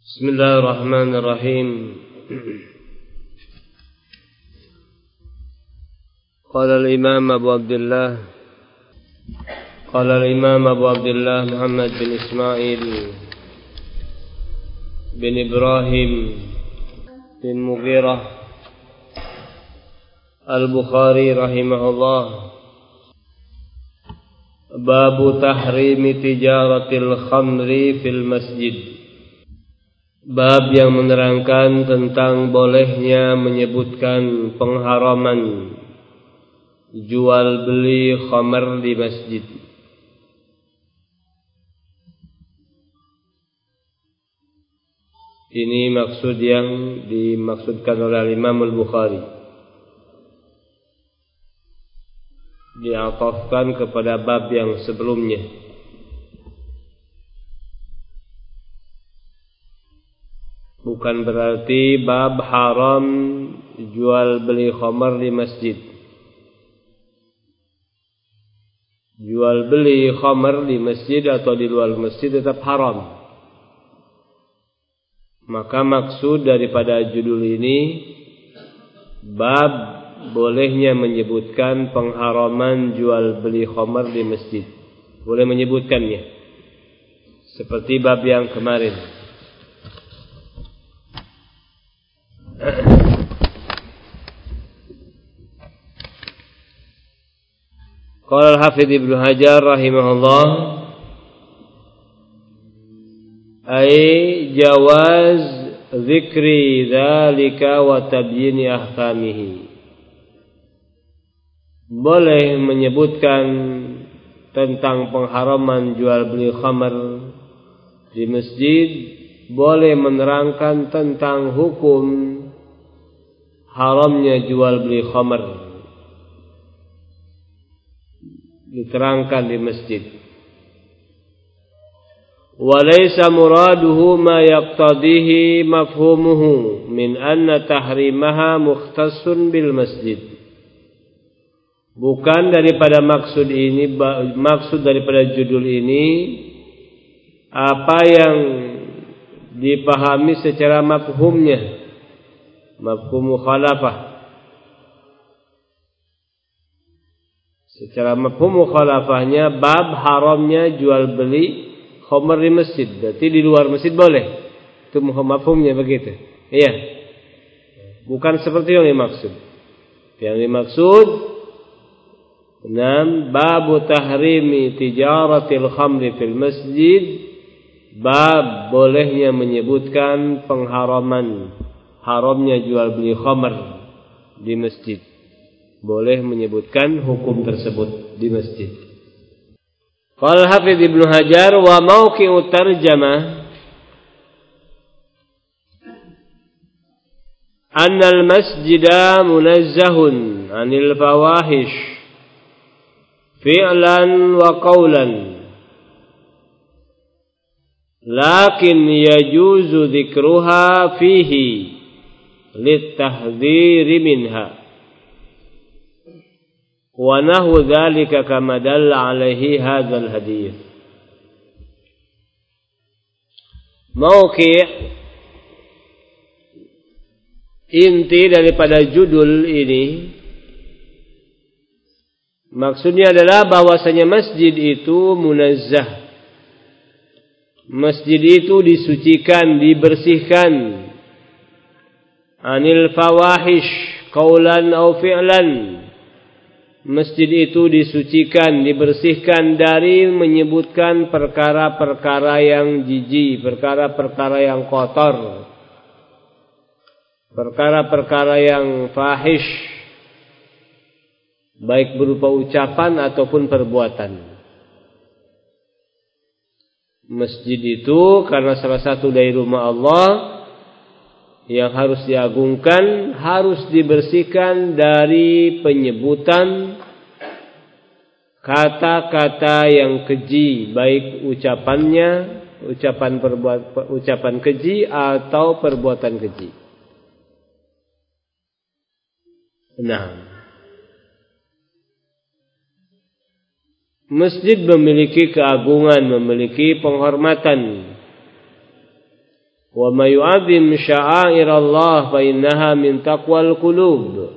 Bismillahirrahmanirrahim. Qala al-Imam Abu Abdullah Muhammad bin Ismail bin Ibrahim bin Mughirah Al-Bukhari rahimahullah, Babu tahrimi tijaratil khamri fil masjid. Bab yang menerangkan tentang bolehnya menyebutkan pengharaman jual beli khamr di masjid. Ini maksud yang dimaksudkan oleh Imam Al-Bukhari, diatafkan kepada bab yang sebelumnya. Bukan berarti bab haram jual beli khamr di masjid. Jual beli khamr di masjid atau di luar masjid tetap haram. Maka maksud daripada judul ini, bab bolehnya menyebutkan pengharaman jual beli khamr di masjid. Boleh menyebutkannya, seperti bab yang kemarin. Qala al-Hafidz Ibnu Hajar rahimahullah, ay jawaz dzikri dzalika wa tabyin ahkamihi. Boleh menyebutkan tentang pengharaman jual beli khamr di masjid, boleh menerangkan tentang hukum haramnya jual beli khamr, diterangkan di masjid. Walaysa muraduhu ma yaqtadihi mafhumuhu min anna tahrimaha mukhtassun bil masjid. Bukan daripada maksud daripada judul ini apa yang dipahami secara mafhumnya, mafhum mukhalafah. Secara mafhum mukhalafahnya bab haramnya jual beli khamr di masjid. Berarti di luar masjid boleh. Itu mafhumnya begitu. Iya. Bukan seperti yang dimaksud. Yang dimaksud babu tahrimi tijaratil khamri fil masjid. Bab bolehnya menyebutkan pengharaman haramnya jual beli khamr di masjid. Boleh menyebutkan hukum tersebut di masjid. Qala Hafidz Ibnu Hajar wa mauqi'u tarjamah anna al-masjida munazzahun 'anil fawahish fi'lan wa qawlan, lakin yajuzu dzikruha fihi litahdhiri minha. Wa nahu dzalika kama dalla alaihi hadzal hadits. Mauqi' inti daripada judul ini maksudnya adalah bahwasanya masjid itu munazzah. Masjid itu disucikan, dibersihkan, anil fawahish qaulan au fi'lan. Masjid itu disucikan, dibersihkan dari menyebutkan perkara-perkara yang jijik, perkara-perkara yang kotor, perkara-perkara yang fahish, baik berupa ucapan ataupun perbuatan. Masjid itu karena salah satu dari rumah Allah yang harus diagungkan, harus dibersihkan dari penyebutan kata-kata yang keji, baik ucapannya, ucapan keji atau perbuatan keji. Nah, masjid memiliki keagungan, memiliki penghormatan. Wa may yu'azzim sya'airallah fa innaha min taqwal qulub.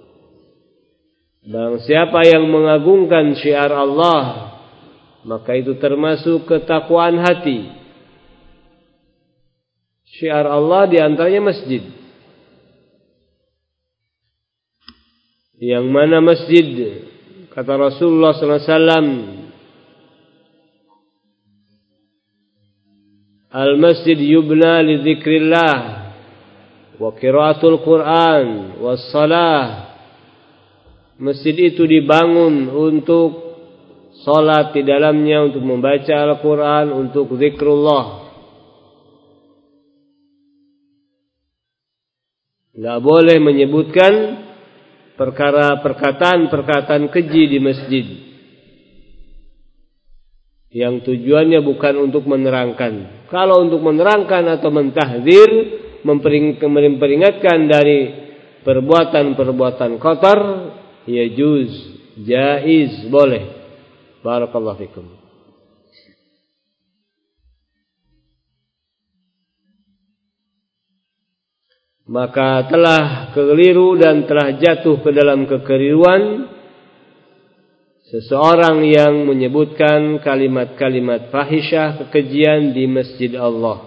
Dan siapa yang mengagungkan syiar Allah, maka itu termasuk ketakwaan hati. Syiar Allah di antaranya masjid. Yang mana masjid, kata Rasulullah SAW, al-masjid yubna li dzikrillah wa qiraatul Qur'an was salah. Masjid itu dibangun untuk salat di dalamnya, untuk membaca Al-Qur'an, untuk zikrullah. Enggak boleh menyebutkan perkataan keji di masjid yang tujuannya bukan untuk menerangkan. Kalau untuk menerangkan atau mentahdzir, memperingatkan dari perbuatan-perbuatan kotor, ya jaiz, boleh. Barakallahu fikum. Maka telah keliru dan telah jatuh ke dalam kekeliruan seseorang yang menyebutkan kalimat-kalimat fahisyah, kekejian di masjid Allah.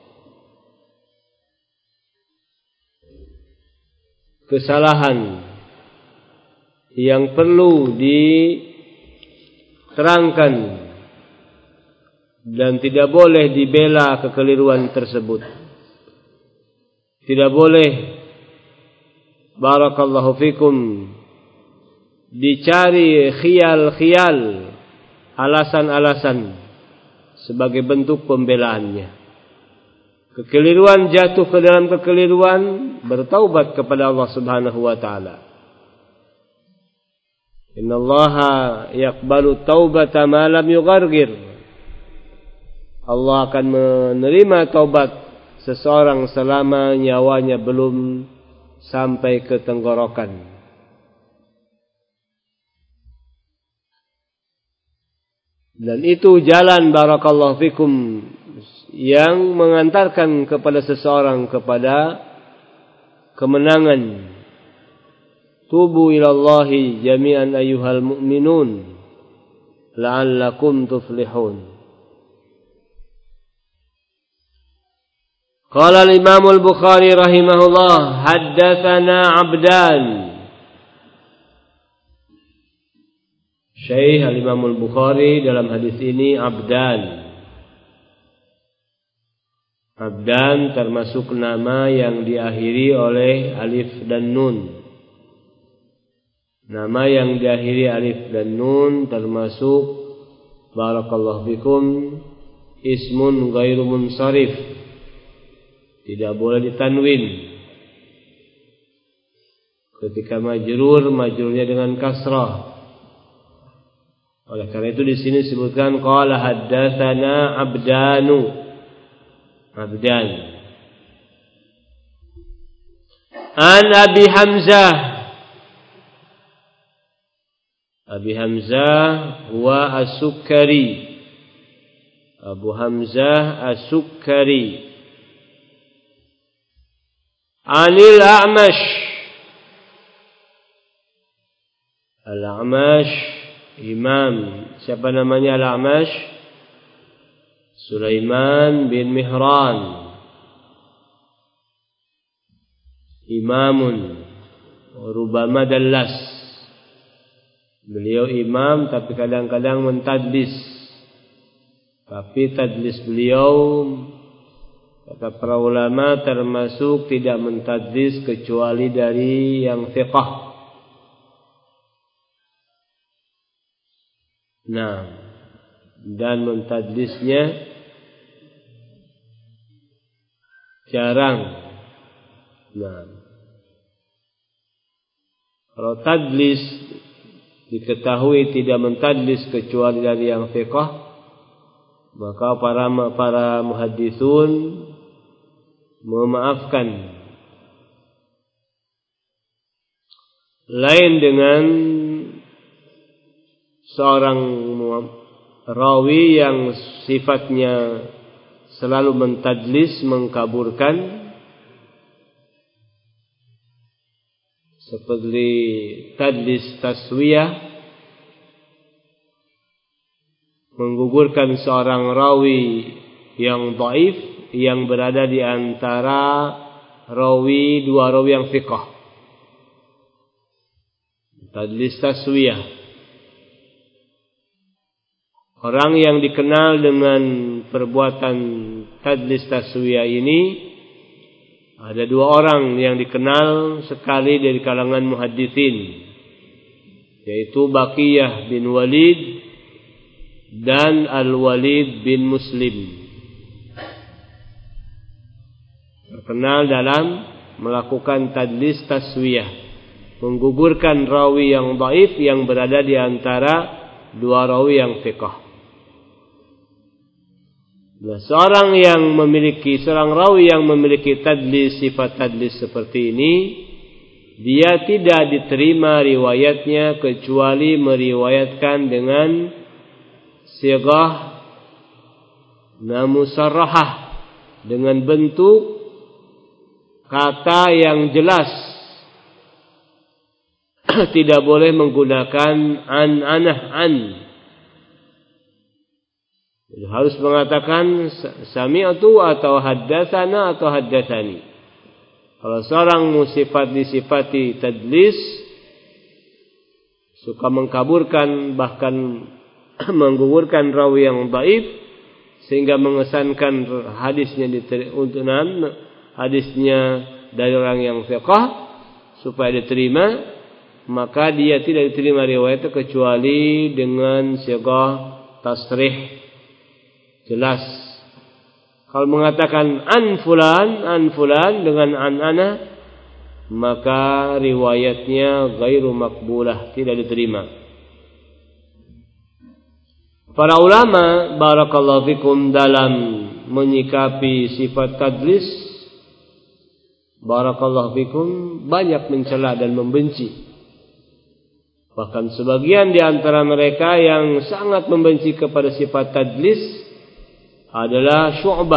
Kesalahan yang perlu diterangkan dan tidak boleh dibela kekeliruan tersebut. Tidak boleh, barakallahu fikum, dicari khiyal-khiyal, alasan-alasan sebagai bentuk pembelaannya. Kekeliruan jatuh ke dalam kekeliruan, bertaubat kepada Allah Subhanahu wa taala. Innallaha yaqbalu taubata ma lam yughargir. Allah akan menerima taubat seseorang selama nyawanya belum sampai ke tenggorokan. Dan itu jalan, barakallahu fikum, yang mengantarkan kepada seseorang kepada kemenangan. Tubu ilallahi jami'an ayyuhal mu'minun la'allakum tuflihun. Qala al-Imam al-Bukhari rahimahullah, haddatsana Abdan. Syekh al-Imam al-Bukhari dalam hadis ini Abdan. Abdan termasuk nama yang diakhiri oleh alif dan nun. Nama yang diakhiri alif dan nun termasuk, barakallahu fikum, ismun ghairu munsharif. Tidak boleh ditanwin. Ketika majrurnya dengan kasrah. Oleh karena itu di sini disebutkan qala haddatsana Abdanu. Abdan. An Abi Hamzah. Abi Hamzah huwa As-Sukkari. Abu Hamzah As-Sukkari. Anil A'mash. Al-A'mash imam. Siapa namanya Al-A'mash? Sulaiman bin Mihran. Imamun rubama dallas. Beliau imam tapi kadang-kadang mentadlis. Tapi tadlis beliau, kata para ulama, termasuk tidak mentadlis kecuali dari yang thiqah. Nah, dan mentadlisnya jarang. Nah, kalau tadlis diketahui tidak mentadlis kecuali dari yang thiqah, maka para muhaddisun memaafkan. Lain dengan seorang rawi yang sifatnya selalu mentadlis, mengkaburkan, seperti tadlis taswiyah, menggugurkan seorang rawi yang dhaif yang berada di antara dua rawi yang thiqah. Tadlis taswiyah. Orang yang dikenal dengan perbuatan tadlis taswiyah ini, ada dua orang yang dikenal sekali dari kalangan muhadditsin, yaitu Baqiyah bin Walid dan Al-Walid bin Muslim. Terkenal dalam melakukan tadlis taswiyah, menggugurkan rawi yang dhaif yang berada di antara dua rawi yang thiqah. Nah, seorang rawi yang memiliki tadlis, sifat tadlis seperti ini, dia tidak diterima riwayatnya kecuali meriwayatkan dengan sighah musarrahah, dengan bentuk kata yang jelas. Tidak boleh menggunakan an. Harus mengatakan sami'tu atau haddatsana atau haddatsani. Kalau seorang disifati tadlis, suka mengkaburkan bahkan menggugurkan rawi yang dhaif sehingga mengesankan hadisnya dari orang yang thiqah supaya diterima, maka dia tidak diterima riwayatnya kecuali dengan sighah tasrih, jelas. Kalau mengatakan an fulan dengan an-ana, maka riwayatnya ghairu maqbulah, tidak diterima. Para ulama barakallahu fikum dalam menyikapi sifat tadlis, barakallahu fikum, banyak mencela dan membenci. Bahkan sebagian di antara mereka yang sangat membenci kepada sifat tadlis adalah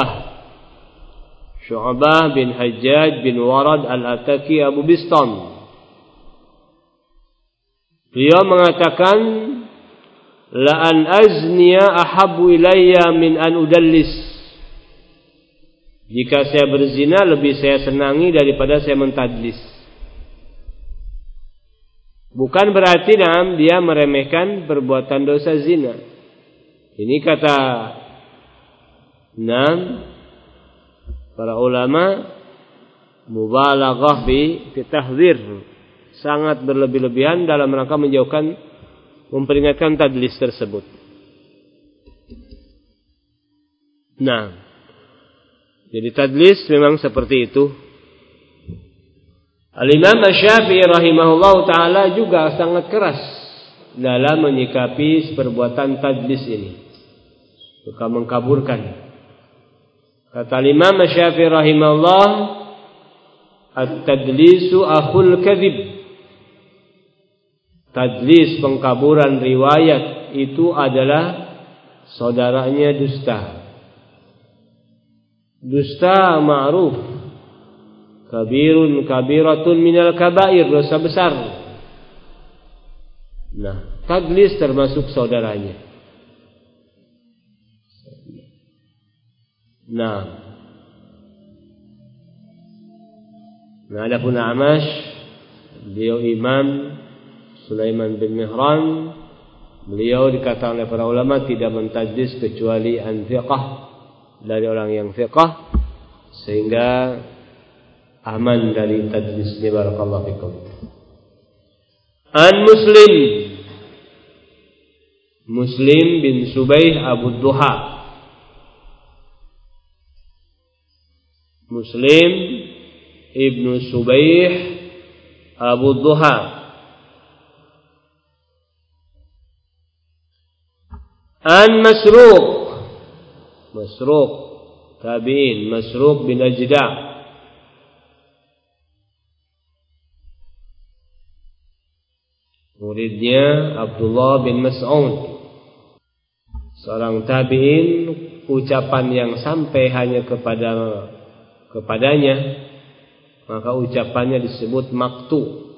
Syu'bah bin Hajjaj bin Warad al-Ataki Abu Bistam. Beliau mengatakan, la an azniya ahabbu ilayya min an udallis. Jika saya berzina lebih saya senangi daripada saya mentadlis. Bukan berarti dia meremehkan perbuatan dosa zina. Ini kata para ulama mubalaghah fi tahdzir, sangat berlebih-lebihan dalam rangka memperingatkan tadlis tersebut. Jadi tadlis memang seperti itu. Al-Imam Asy-Syafi'i rahimahullahu taala juga sangat keras dalam menyikapi perbuatan tadlis ini, suka mengkaburkan. Kata Imam Asy-Syafi'i rahimahullah, at-tadlisu akhul kadzib. Tadlis, pengkaburan riwayat, itu adalah saudaranya dusta. Dusta ma'ruf, kabiratun minal kabair, dosa besar. Tadlis termasuk saudaranya. Adapun A'mash, beliau Imam Sulaiman bin Mihran, beliau dikatakan oleh para ulama tidak mentadlis kecuali an thiqah, dari orang yang thiqah, sehingga aman dari tadlisnya. Barakallahu fikum. An Muslim bin Subaih Abu Duha. Muslim ibnu Subaih Abu Duha. An Masruq tabi'in, Masruq bin Ajda'. Muridnya Abdullah bin Mas'ud, seorang tabi'in ucapan yang sampai hanya kepadanya, maka ucapannya disebut maqtu'.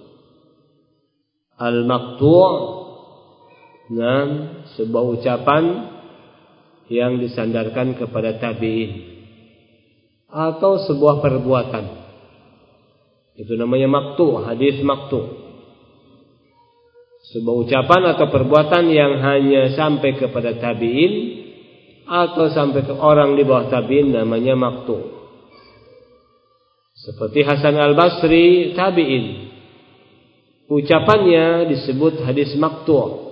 Al-maqtu' dan sebuah ucapan yang disandarkan kepada tabi'in atau sebuah perbuatan. Itu namanya maqtu', hadis maqtu'. Sebuah ucapan atau perbuatan yang hanya sampai kepada tabi'in atau sampai ke orang di bawah tabi'in namanya maqtu'. Seperti Hasan al-Basri tabi'in, ucapannya disebut hadis maqtu'.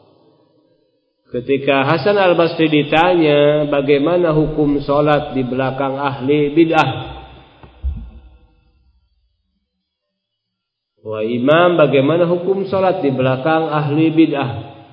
Ketika Hasan al-Basri ditanya bagaimana hukum sholat di belakang ahli bid'ah, wahai imam, bagaimana hukum sholat di belakang ahli bid'ah?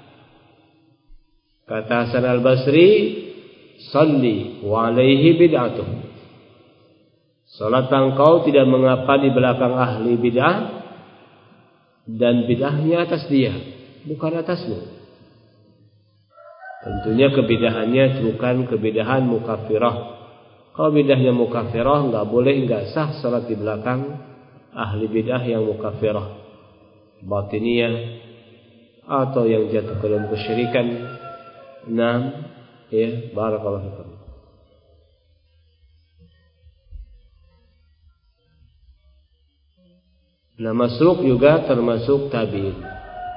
Kata Hasan al-Basri, salli wa alaihi bid'atuh. Sholatlah engkau tidak mengapa di belakang ahli bid'ah, dan bid'ahnya atas dia, bukan atasmu. Tentunya kebidahannya bukan kebidahan mukaffirah. Kalau bid'ahnya mukaffirah, enggak sah salat di belakang ahli bid'ah yang mukaffirah, batiniyah, atau yang jatuh ke dalam kesyirikan. Naam, ya, barakallahu fikum. Nah, Masruq juga termasuk tabi'in.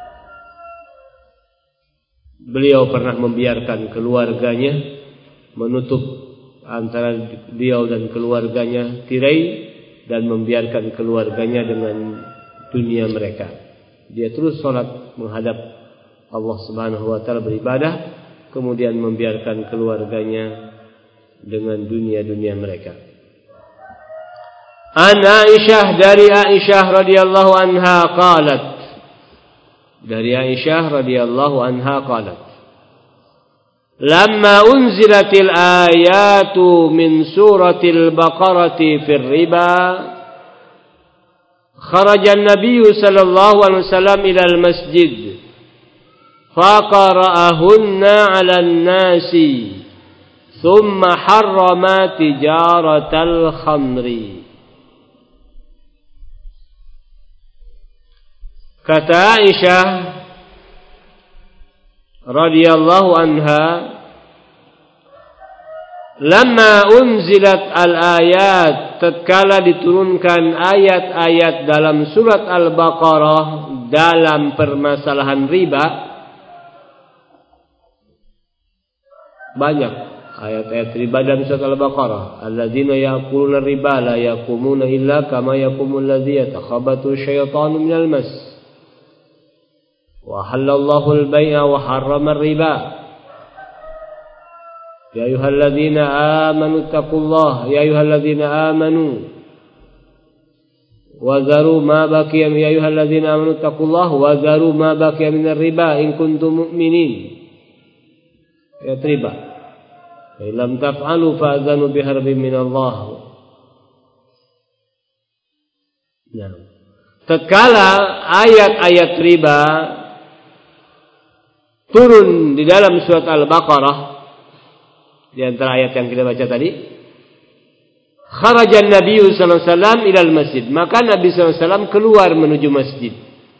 Beliau pernah membiarkan keluarganya, menutup antara beliau dan keluarganya tirai, dan membiarkan keluarganya dengan dunia mereka. Dia terus salat menghadap Allah Subhanahu wa taala beribadah, kemudian membiarkan keluarganya dengan dunia-dunia mereka. An Aisyah, dari Aisyah radhiyallahu anha qalat, dari Aisyah radhiyallahu anha qalat, lamma unzilatil ayatu min suratil baqarati fir riba, kharaja an-nabiy sallallahu alaihi wasallam ila al-masjid faqara'ahunna 'ala an-nasi thumma harrama tijaratal khamri. Kata Aisyah radhiyallahu anha, lamma unzilat al-ayat, tatkala diturunkan ayat-ayat dalam surat Al-Baqarah dalam permasalahan riba. Banyak ayat-ayat riba dalam surat Al-Baqarah. Alladzina ya'kuluna riba la yaqumuna illa kama yaqumul ladzi yatakhabbathu syaitanu minal mas. Wa halallahu al-bai'a wa harrama ar-riba. Ya ayyuhalladzina amanu taqullaha, ya ayyuhalladzina amanu wa zaru ma baqiya, ya ayyuhalladzina amanu taqullaha wa zaru ma baqiya minar riba in kuntum mu'minin. Ya riba. Fa lam taf'alu fa'zanu biharbin minallah. Nah, tatkala ayat-ayat riba turun di dalam surat Al-Baqarah, di antara ayat yang kita baca tadi, kharajan Nabi sallallahu alaihi wasallam ilal masjid, maka Nabi sallallahu alaihi wasallam keluar menuju masjid.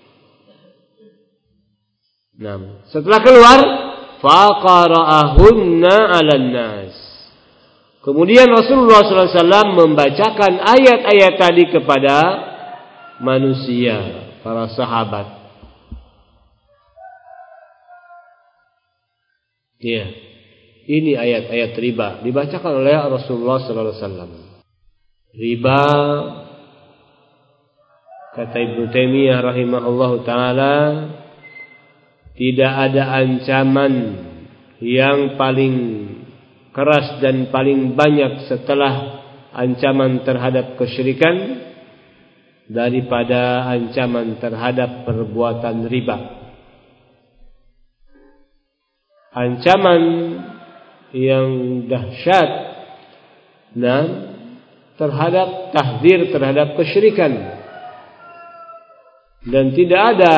Nah, setelah keluar, faqara'ahunna 'alan nas. Kemudian Rasulullah sallallahu alaihi wasallam membacakan ayat-ayat tadi kepada manusia, para sahabat. Ya, ini ayat-ayat riba dibacakan oleh Rasulullah sallallahu alaihi wasallam. Riba, kata Ibnu Taimiyah rahimahullahu taala, tidak ada ancaman yang paling keras dan paling banyak setelah ancaman terhadap kesyirikan daripada ancaman terhadap perbuatan riba. Ancaman yang dahsyat dan terhadap tahdzir terhadap kesyirikan, dan tidak ada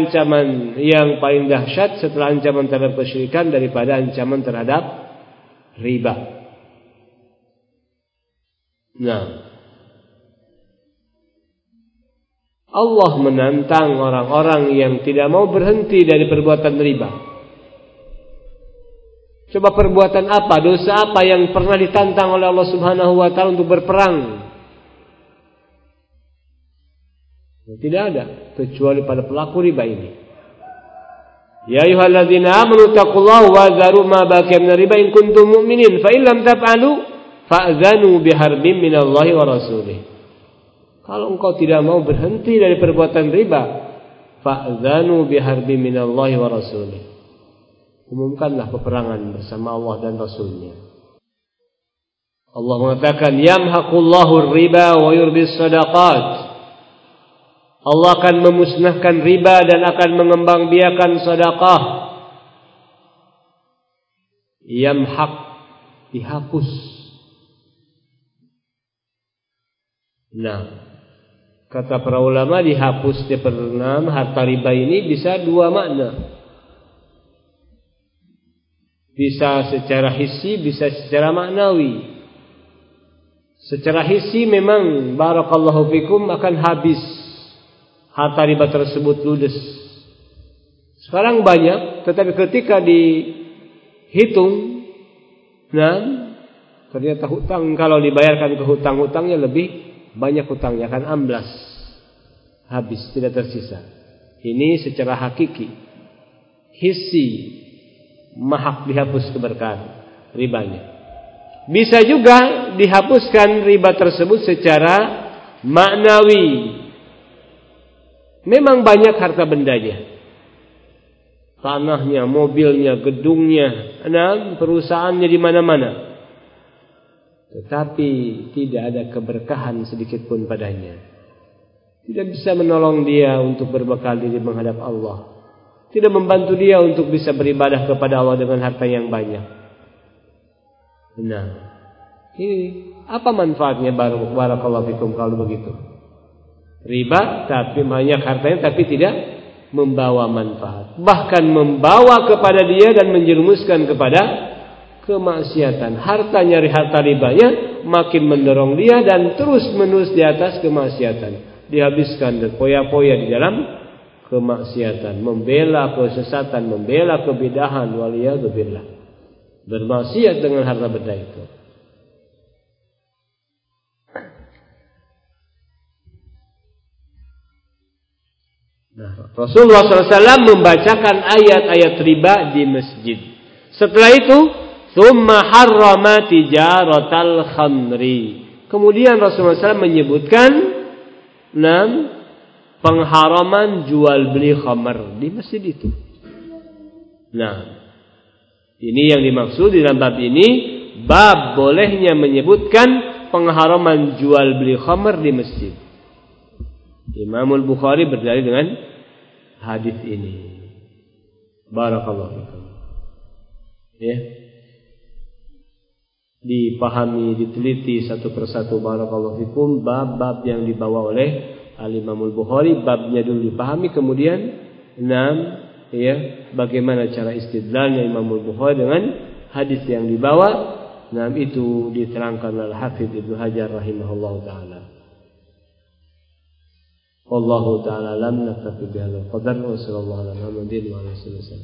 ancaman yang paling dahsyat setelah ancaman terhadap kesyirikan daripada ancaman terhadap riba. Nah, Allah menantang orang-orang yang tidak mau berhenti dari perbuatan riba. Coba perbuatan apa, dosa apa yang pernah ditantang oleh Allah Subhanahu wa taala untuk berperang? Tidak ada kecuali pada pelaku riba ini. Ya ayyuhalladzina amanu taqullaha wa dharu ma baqiya minar riba in kuntum mu'minin fa in lam taf'alu fa'zanu biharbin minallahi wa rasulih. Kalau engkau tidak mau berhenti dari perbuatan riba, fa'zanu biharbin minallahi wa rasulih. Umumkanlah peperangan bersama Allah dan Rasulnya. Allah mengatakan yamhaqullahu riba wa yurbis shadaqat. Allah akan memusnahkan riba dan akan mengembangbiakan sedekah. Yamhaq, dihapus. Nah, kata para ulama dihapus harta riba ini bisa dua makna. Bisa secara hissi, bisa secara maknawi. Secara hissi memang barakallahu fikum akan habis. Harta riba tersebut ludes. Sekarang banyak, tetapi ketika dihitung, nah, ternyata hutang kalau dibayarkan ke hutang-hutangnya lebih banyak hutangnya, akan amblas. Habis, tidak tersisa. Ini secara hakiki. Hissi, mahak dihapus keberkahan ribanya. Bisa juga dihapuskan riba tersebut secara maknawi. Memang banyak harta bendanya, tanahnya, mobilnya, gedungnya, perusahaannya di mana-mana, tetapi tidak ada keberkahan sedikit pun padanya. Tidak bisa menolong dia untuk berbekal diri menghadap Allah. Tidak membantu dia untuk bisa beribadah kepada Allah dengan harta yang banyak. Nah, ini apa manfaatnya barakallahu fikum kalau begitu? Riba tapi banyak hartanya tapi tidak membawa manfaat. Bahkan membawa kepada dia dan menjerumuskan kepada kemaksiatan. Harta ribanya makin mendorong dia dan terus menerus di atas kemaksiatan. Dihabiskan berpoya-poya di dalam kemaksiatan, membela kesesatan, membela kebidahan, waliyadzubillah. Bermaksiat dengan harta benda itu. Nah, Rasulullah SAW membacakan ayat-ayat riba di masjid. Setelah itu, tsumma harrama tijaratal khamri. Kemudian Rasulullah SAW menyebutkan pengharaman jual beli khamr di masjid itu. Nah, ini yang dimaksud di dalam bab ini, bab bolehnya menyebutkan pengharaman jual beli khamr di masjid. Imamul Bukhari berdalil dengan hadis ini. Barakallahu fikum. Ya. Dipahami, diteliti satu persatu barakallahu fikum bab-bab yang dibawa oleh Al-Imamul Bukhari. Babnya dulu dipahami, kemudian bagaimana cara istidlalnya Imamul Bukhari dengan hadis yang dibawa. Itu diterangkan oleh Hafidz Ibnu Hajar rahimahullahu taala. Wallahu ta'ala lam naktafi bihadzal qadar wa sallallahu ala Muhammadin wa ala alihi wasallam.